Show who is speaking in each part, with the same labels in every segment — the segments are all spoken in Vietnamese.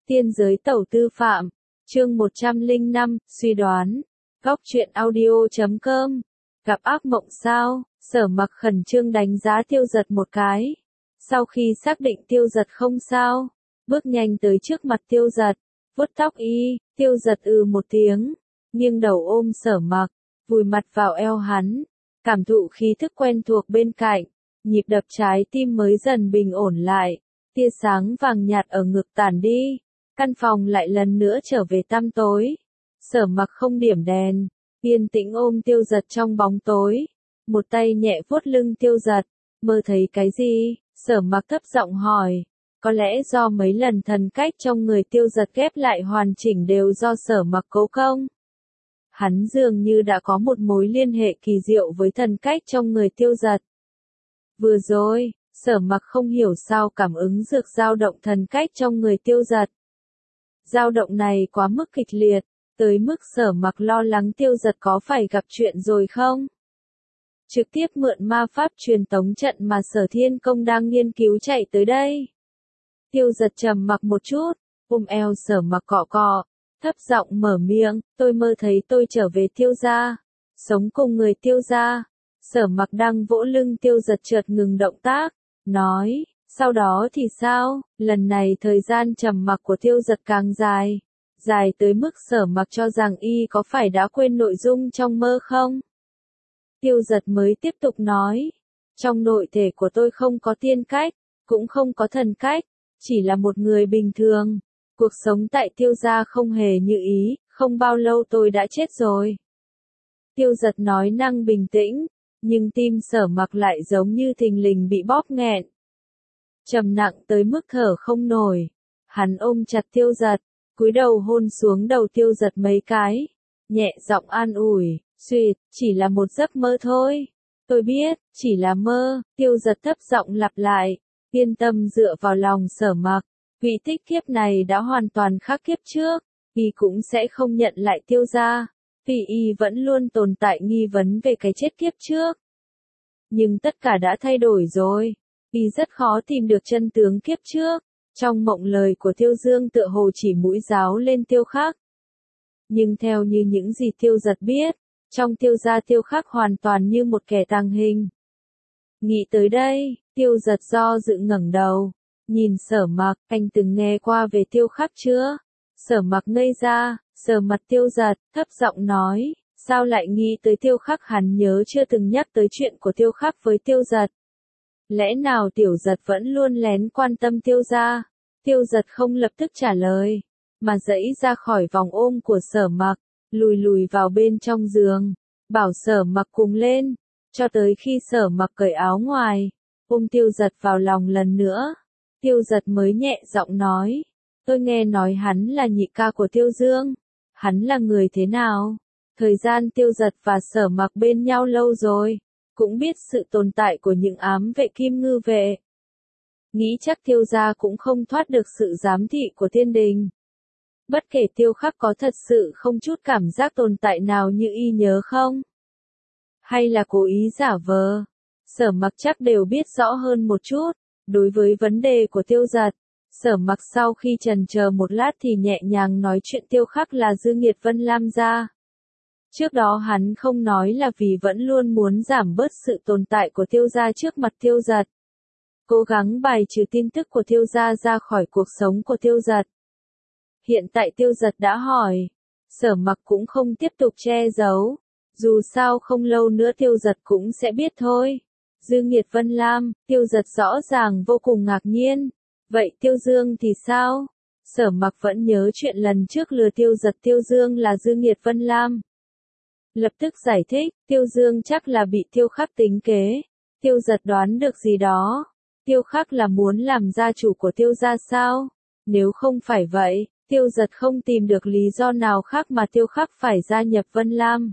Speaker 1: Tiên giới tẩu tư phạm, chương 105, suy đoán, góc truyện audio.com, gặp ác mộng sao, Sở Mặc khẩn trương đánh giá Tiêu Giật một cái. Sau khi xác định Tiêu Giật không sao, bước nhanh tới trước mặt Tiêu Giật, vuốt tóc y, Tiêu Giật một tiếng, nghiêng đầu ôm Sở Mặc, vùi mặt vào eo hắn, cảm thụ khí thức quen thuộc bên cạnh, nhịp đập trái tim mới dần bình ổn lại, tia sáng vàng nhạt ở ngực tản đi. Căn phòng lại lần nữa trở về tăm tối. Sở Mặc không điểm đèn, yên tĩnh ôm Tiêu Giật trong bóng tối. Một tay nhẹ vuốt lưng Tiêu Giật, mơ thấy cái gì? Sở Mặc thấp giọng hỏi. Có lẽ do mấy lần thần cách trong người Tiêu Giật ghép lại hoàn chỉnh đều do Sở Mặc cố công. Hắn dường như đã có một mối liên hệ kỳ diệu với thần cách trong người Tiêu Giật. Vừa rồi, Sở Mặc không hiểu sao cảm ứng dược dao động thần cách trong người Tiêu Giật. Dao động này quá mức kịch liệt, tới mức Sở Mặc lo lắng Tiêu Giật có phải gặp chuyện rồi không? Trực tiếp mượn ma pháp truyền tống trận mà Sở Thiên Công đang nghiên cứu chạy tới đây. Tiêu Giật trầm mặc một chút, ôm eo Sở Mặc cọ cọ, thấp giọng mở miệng, tôi mơ thấy tôi trở về Tiêu gia, sống cùng người Tiêu gia. Sở Mặc đang vỗ lưng Tiêu Giật chợt ngừng động tác, nói. Sau đó thì sao? Lần này thời gian trầm mặc của Tiêu Giật càng dài. Dài tới mức Sở Mặc cho rằng y có phải đã quên nội dung trong mơ không? Tiêu Giật mới tiếp tục nói. Trong nội thể của tôi không có tiên cách, cũng không có thần cách, chỉ là một người bình thường. Cuộc sống tại Tiêu gia không hề như ý, không bao lâu tôi đã chết rồi. Tiêu Giật nói năng bình tĩnh, nhưng tim Sở Mặc lại giống như thình lình bị bóp nghẹn. Trầm nặng tới mức thở không nổi. Hắn ôm chặt Tiêu Giật, cúi đầu hôn xuống đầu Tiêu Giật mấy cái, nhẹ giọng an ủi, "Xuyệt, chỉ là một giấc mơ thôi." "Tôi biết, chỉ là mơ." Tiêu Giật thấp giọng lặp lại, yên tâm dựa vào lòng Sở Mặc. Vị tích kiếp này đã hoàn toàn khác kiếp trước, y cũng sẽ không nhận lại Tiêu gia, vì y vẫn luôn tồn tại nghi vấn về cái chết kiếp trước. Nhưng tất cả đã thay đổi rồi. Y rất khó tìm được chân tướng kiếp trước. Trong mộng lời của Tiêu Dương tựa hồ chỉ mũi giáo lên Tiêu Khắc. Nhưng theo như những gì Tiêu Giật biết, trong Tiêu gia Tiêu Khắc hoàn toàn như một kẻ tàng hình. Nghĩ tới đây, Tiêu Giật do dự ngẩng đầu, nhìn Sở Mặc, anh từng nghe qua về Tiêu Khắc chưa? Sở Mặc ngây ra, sờ mặt Tiêu Giật, thấp giọng nói, sao lại nghĩ tới Tiêu Khắc? Hắn nhớ chưa từng nhắc tới chuyện của Tiêu Khắc với Tiêu Giật. Lẽ nào Tiểu Giật vẫn luôn lén quan tâm Tiêu gia? Tiêu Giật không lập tức trả lời, mà giãy ra khỏi vòng ôm của Sở Mặc, lùi vào bên trong giường, bảo Sở Mặc cùng lên, cho tới khi Sở Mặc cởi áo ngoài, ôm Tiêu Giật vào lòng lần nữa. Tiêu Giật mới nhẹ giọng nói, tôi nghe nói hắn là nhị ca của Tiêu Dương, hắn là người thế nào? Thời gian Tiêu Giật và Sở Mặc bên nhau lâu rồi, cũng biết sự tồn tại của những ám vệ Kim Ngư vệ. Nghĩ chắc Tiêu gia cũng không thoát được sự giám thị của thiên đình. Bất kể Tiêu Khắc có thật sự không chút cảm giác tồn tại nào như y nhớ không? Hay là cố ý giả vờ? Sở Mặc chắc đều biết rõ hơn một chút. Đối với vấn đề của Tiêu Giật, Sở Mặc sau khi chần chờ một lát thì nhẹ nhàng nói chuyện Tiêu Khắc là dư nghiệt Vân Lam gia. Trước đó hắn không nói là vì vẫn luôn muốn giảm bớt sự tồn tại của Tiêu gia trước mặt Tiêu Giật. Cố gắng bài trừ tin tức của Tiêu gia ra khỏi cuộc sống của Tiêu Giật. Hiện tại Tiêu Giật đã hỏi, Sở Mặc cũng không tiếp tục che giấu. Dù sao không lâu nữa Tiêu Giật cũng sẽ biết thôi. Dư nghiệt Vân Lam, Tiêu Giật rõ ràng vô cùng ngạc nhiên. Vậy Tiêu Dương thì sao? Sở Mặc vẫn nhớ chuyện lần trước lừa Tiêu Giật Tiêu Dương là dư nghiệt Vân Lam. Lập tức giải thích, Tiêu Dương chắc là bị Tiêu Khắc tính kế. Tiêu Giật đoán được gì đó. Tiêu Khắc là muốn làm gia chủ của Tiêu gia sao? Nếu không phải vậy, Tiêu Giật không tìm được lý do nào khác mà Tiêu Khắc phải gia nhập Vân Lam.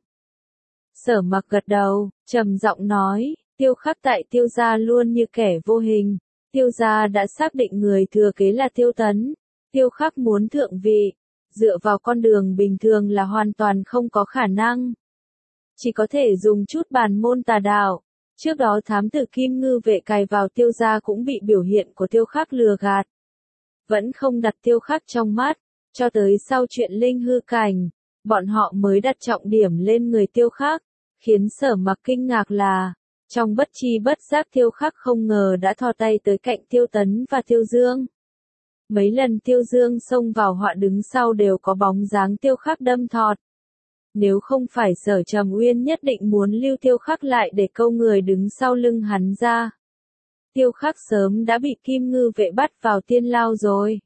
Speaker 1: Sở Mặc gật đầu, trầm giọng nói, Tiêu Khắc tại Tiêu gia luôn như kẻ vô hình. Tiêu gia đã xác định người thừa kế là Tiêu Tấn. Tiêu Khắc muốn thượng vị, dựa vào con đường bình thường là hoàn toàn không có khả năng. Chỉ có thể dùng chút bàn môn tà đạo. Trước đó thám tử Kim Ngư vệ cài vào Tiêu gia cũng bị biểu hiện của Tiêu Khắc lừa gạt. vẫn không đặt Tiêu Khắc trong mắt, cho tới sau chuyện linh hư cảnh, bọn họ mới đặt trọng điểm lên người Tiêu Khắc, khiến Sở Mặc kinh ngạc là, trong bất chi bất giác Tiêu Khắc không ngờ đã thò tay tới cạnh Tiêu Tấn và Tiêu Dương. Mấy lần Tiêu Dương xông vào họa đứng sau đều có bóng dáng Tiêu Khắc đâm thọt. Nếu không phải Sở Trầm Uyên nhất định muốn lưu Tiêu Khắc lại để câu người đứng sau lưng hắn ra. Tiêu Khắc sớm đã bị Kim Ngư vệ bắt vào tiên lao rồi.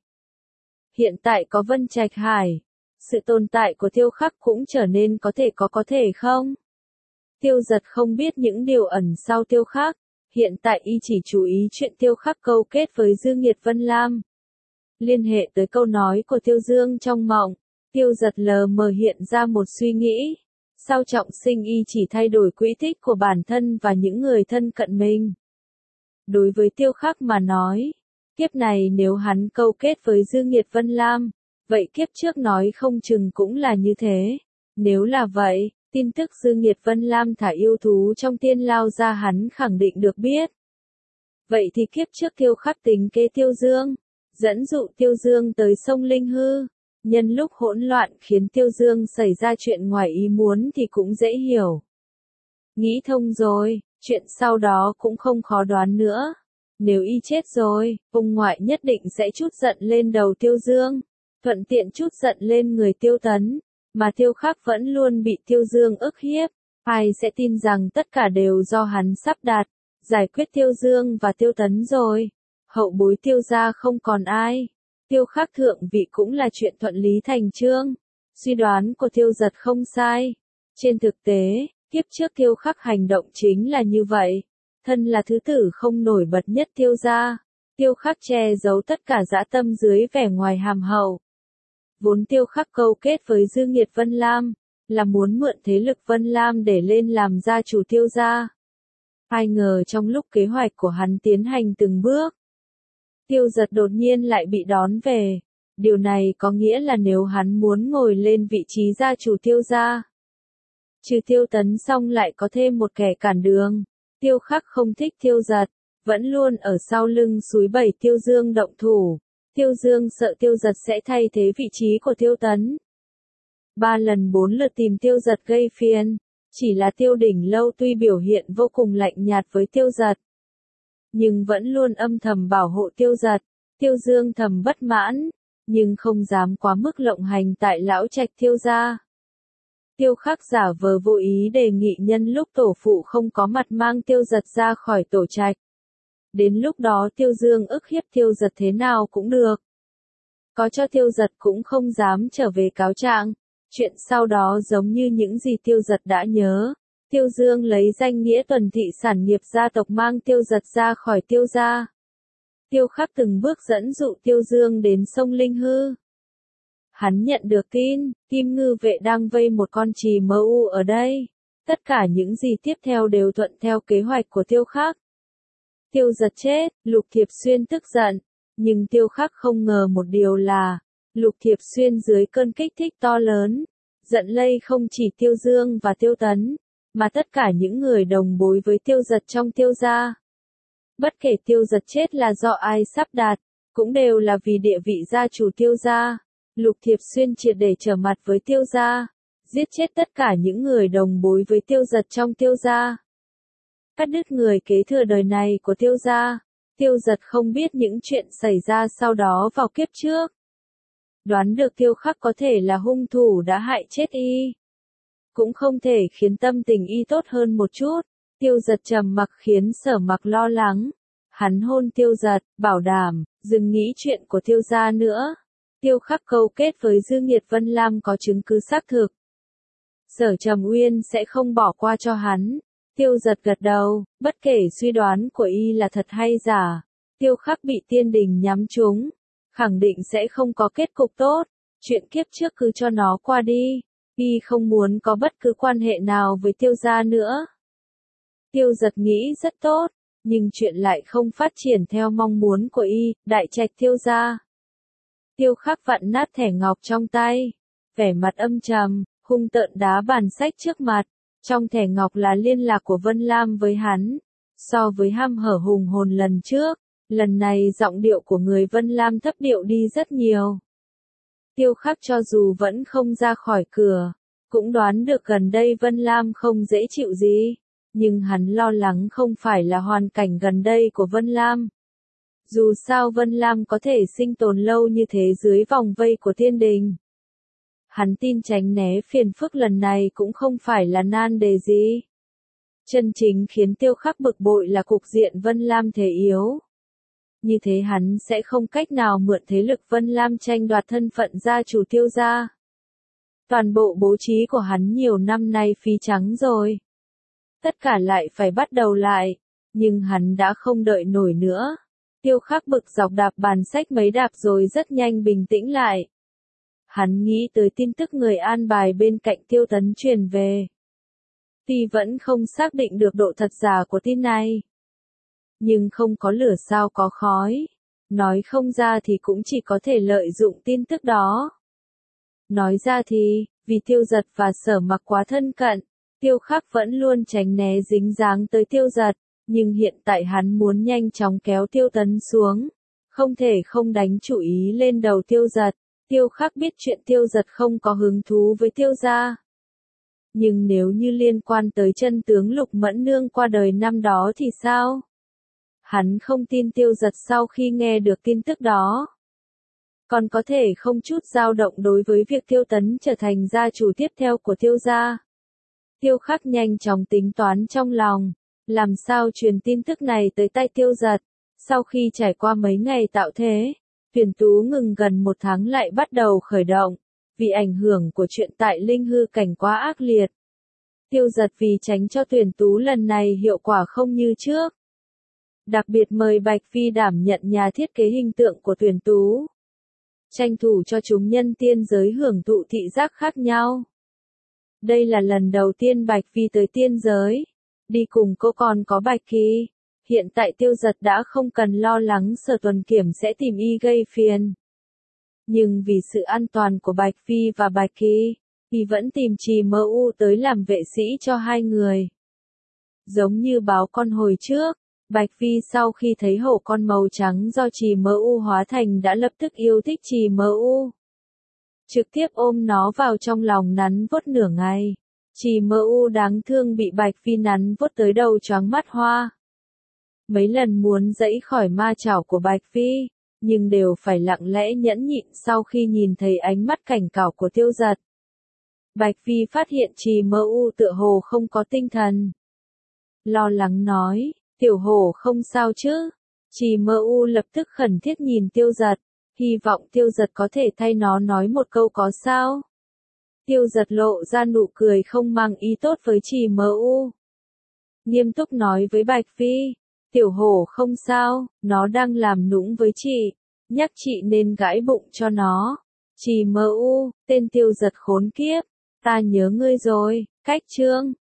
Speaker 1: Hiện tại có Vân Trạch Hải, sự tồn tại của Tiêu Khắc cũng trở nên có thể không? Tiêu Giật không biết những điều ẩn sau Tiêu Khắc, hiện tại y chỉ chú ý chuyện Tiêu Khắc câu kết với Dương Nghiệt Vân Lam. Liên hệ tới câu nói của Tiêu Dương trong mộng, Tiêu Giật lờ mờ hiện ra một suy nghĩ. Sau trọng sinh y chỉ thay đổi quỹ tích của bản thân và những người thân cận mình. Đối với Tiêu Khắc mà nói, kiếp này nếu hắn câu kết với Dương Nghiệt Vân Lam, vậy kiếp trước nói không chừng cũng là như thế. Nếu là vậy, tin tức Dương Nghiệt Vân Lam thả yêu thú trong tiên lao ra hắn khẳng định được biết. Vậy thì kiếp trước Tiêu Khắc tính kế Tiêu Dương, dẫn dụ Tiêu Dương tới sông Linh Hư, nhân lúc hỗn loạn khiến Tiêu Dương xảy ra chuyện ngoài ý muốn thì cũng dễ hiểu. Nghĩ thông rồi, chuyện sau đó cũng không khó đoán nữa. Nếu y chết rồi, ông ngoại nhất định sẽ trút giận lên đầu Tiêu Dương, thuận tiện trút giận lên người Tiêu Tấn, mà Tiêu Khắc vẫn luôn bị Tiêu Dương ức hiếp. Ai sẽ tin rằng tất cả đều do hắn sắp đặt, giải quyết Tiêu Dương và Tiêu Tấn rồi. Hậu bối Tiêu gia không còn ai. Tiêu Khắc thượng vị cũng là chuyện thuận lý thành chương. Suy đoán của Tiêu Giật không sai. Trên thực tế, kiếp trước Tiêu Khắc hành động chính là như vậy. Thân là thứ tử không nổi bật nhất Tiêu gia, Tiêu Khắc che giấu tất cả dã tâm dưới vẻ ngoài hàm hậu. Vốn Tiêu Khắc câu kết với Dương Nghiệt Vân Lam, là muốn mượn thế lực Vân Lam để lên làm gia chủ Tiêu gia. Ai ngờ trong lúc kế hoạch của hắn tiến hành từng bước, Tiêu Giật đột nhiên lại bị đón về. Điều này có nghĩa là nếu hắn muốn ngồi lên vị trí gia chủ Tiêu gia, trừ Tiêu Tấn xong lại có thêm một kẻ cản đường. Tiêu Khắc không thích Tiêu Giật, vẫn luôn ở sau lưng xúi bẩy Tiêu Dương động thủ. Tiêu Dương sợ Tiêu Giật sẽ thay thế vị trí của Tiêu Tấn. 3 lần 4 lượt tìm Tiêu Giật gây phiền. Chỉ là Tiêu Đỉnh Lâu tuy biểu hiện vô cùng lạnh nhạt với Tiêu Giật, nhưng vẫn luôn âm thầm bảo hộ Tiêu Giật. Tiêu Dương thầm bất mãn, nhưng không dám quá mức lộng hành tại lão trạch Tiêu gia. Tiêu Khắc giả vờ vô ý đề nghị nhân lúc tổ phụ không có mặt mang Tiêu Giật ra khỏi tổ trạch. Đến lúc đó Tiêu Dương ức hiếp Tiêu Giật thế nào cũng được. Có cho Tiêu Giật cũng không dám trở về cáo trạng. Chuyện sau đó giống như những gì Tiêu Giật đã nhớ. Tiêu Dương lấy danh nghĩa tuần thị sản nghiệp gia tộc mang Tiêu Giật ra khỏi Tiêu gia. Tiêu Khắc từng bước dẫn dụ Tiêu Dương đến sông Linh Hư. Hắn nhận được tin, Kim Ngư vệ đang vây một con trì mơ u ở đây. Tất cả những gì tiếp theo đều thuận theo kế hoạch của Tiêu Khắc. Tiêu Giật chết, Lục Thiệp Xuyên tức giận. Nhưng Tiêu Khắc không ngờ một điều là, Lục Thiệp Xuyên dưới cơn kích thích to lớn, giận lây không chỉ Tiêu Dương và Tiêu Tấn, mà tất cả những người đồng bối với Tiêu Giật trong Tiêu gia. Bất kể Tiêu Giật chết là do ai sắp đặt, cũng đều là vì địa vị gia chủ Tiêu gia. Lục Thiệp Xuyên triệt để trở mặt với Tiêu gia, giết chết tất cả những người đồng bối với Tiêu Giật trong Tiêu gia. Cắt đứt người kế thừa đời này của Tiêu gia. Tiêu Giật không biết những chuyện xảy ra sau đó vào kiếp trước. Đoán được Tiêu Khắc có thể là hung thủ đã hại chết y. Cũng không thể khiến tâm tình y tốt hơn một chút. Tiêu Giật trầm mặc khiến Sở Mặc lo lắng. Hắn hôn Tiêu Giật, bảo đảm, đừng nghĩ chuyện của Tiêu gia nữa. Tiêu Khắc câu kết với Dương Nghiệt Vân Lam có chứng cứ xác thực. Sở Trầm Uyên sẽ không bỏ qua cho hắn. Tiêu Giật gật đầu, bất kể suy đoán của y là thật hay giả. Tiêu Khắc bị tiên đình nhắm trúng, khẳng định sẽ không có kết cục tốt. Chuyện kiếp trước cứ cho nó qua đi. Y không muốn có bất cứ quan hệ nào với Tiêu gia nữa. Tiêu Giật nghĩ rất tốt, nhưng chuyện lại không phát triển theo mong muốn của y. Đại trạch Tiêu gia. Tiêu Khắc vặn nát thẻ ngọc trong tay, vẻ mặt âm trầm, hung tợn đá bàn sách trước mặt. Trong thẻ ngọc là liên lạc của Vân Lam với hắn. So với ham hở hùng hồn lần trước, Lần này giọng điệu của người Vân Lam thấp điệu đi rất nhiều. Tiêu Khắc cho dù vẫn không ra khỏi cửa, cũng đoán được gần đây Vân Lam không dễ chịu gì, nhưng hắn lo lắng không phải là hoàn cảnh gần đây của Vân Lam. Dù sao Vân Lam có thể sinh tồn lâu như thế dưới vòng vây của thiên đình. Hắn tin tránh né phiền phức lần này cũng không phải là nan đề gì. Chân chính khiến Tiêu Khắc bực bội là cục diện Vân Lam thế yếu. Như thế hắn sẽ không cách nào mượn thế lực Vân Lam tranh đoạt thân phận gia chủ Tiêu gia. Toàn bộ bố trí của hắn nhiều năm nay phí trắng rồi. Tất cả lại phải bắt đầu lại, nhưng hắn đã không đợi nổi nữa. Tiêu Khắc bực dọc đạp bàn sách mấy đạp rồi rất nhanh bình tĩnh lại. Hắn nghĩ tới tin tức người an bài bên cạnh Tiêu Tấn truyền về. Tuy vẫn không xác định được độ thật giả của tin này, nhưng không có lửa sao có khói. Nói không ra thì cũng chỉ có thể lợi dụng tin tức đó. Nói ra thì, vì Tiêu Giật và Sở Mặc quá thân cận, Tiêu Khắc vẫn luôn tránh né dính dáng tới Tiêu Giật, nhưng hiện tại hắn muốn nhanh chóng kéo Tiêu Tấn xuống, không thể không đánh chủ ý lên đầu Tiêu Giật. Tiêu Khắc biết chuyện Tiêu Giật không có hứng thú với Tiêu gia. Nhưng nếu như liên quan tới chân tướng Lục Mẫn Nương qua đời năm đó thì sao? Hắn không tin Tiêu Giật sau khi nghe được tin tức đó còn có thể không chút dao động đối với việc Tiêu Tấn trở thành gia chủ tiếp theo của Tiêu gia. Tiêu Khắc nhanh chóng tính toán trong lòng, làm sao truyền tin tức này tới tay Tiêu Giật. Sau khi trải qua mấy ngày tạo thế, tuyển tú ngừng gần 1 tháng lại bắt đầu khởi động, vì ảnh hưởng của chuyện tại linh hư cảnh quá ác liệt. Tiêu Giật vì tránh cho tuyển tú lần này hiệu quả không như trước, đặc biệt mời Bạch Phi đảm nhận nhà thiết kế hình tượng của tuyển tú, tranh thủ cho chúng nhân tiên giới hưởng thụ thị giác khác nhau. Đây là lần đầu tiên Bạch Phi tới tiên giới, đi cùng cô còn có Bạch Kỳ. Hiện tại Tiêu Giật đã không cần lo lắng Sở Tuần Kiểm sẽ tìm y gây phiền. Nhưng vì sự an toàn của Bạch Phi và Bạch Kỳ, thì vẫn tìm Trì Mơ U tới làm vệ sĩ cho hai người. Giống như báo con hồi trước, Bạch Phi sau khi thấy hổ con màu trắng do Trì Mơ U hóa thành đã lập tức yêu thích Trì Mơ U. Trực tiếp ôm nó vào trong lòng nắn vuốt nửa ngày. Trì Mơ U đáng thương bị Bạch Phi nắn vuốt tới đầu choáng mắt hoa. Mấy lần muốn giãy khỏi ma chảo của Bạch Phi, nhưng đều phải lặng lẽ nhẫn nhịn sau khi nhìn thấy ánh mắt cảnh cáo của Tiêu Giật. Bạch Phi phát hiện Trì Mơ U tựa hồ không có tinh thần. Lo lắng nói, tiểu hổ không sao chứ? Trì Mơ U lập tức khẩn thiết nhìn Tiêu Giật, hy vọng Tiêu Giật có thể thay nó nói một câu có sao? Tiêu Giật lộ ra nụ cười không mang ý tốt với Trì Mơ U. Nghiêm túc nói với Bạch Phi, tiểu hổ không sao, nó đang làm nũng với chị, nhắc chị nên gãi bụng cho nó. Trì Mơ U, tên Tiêu Giật khốn kiếp, ta nhớ ngươi rồi, cách chương.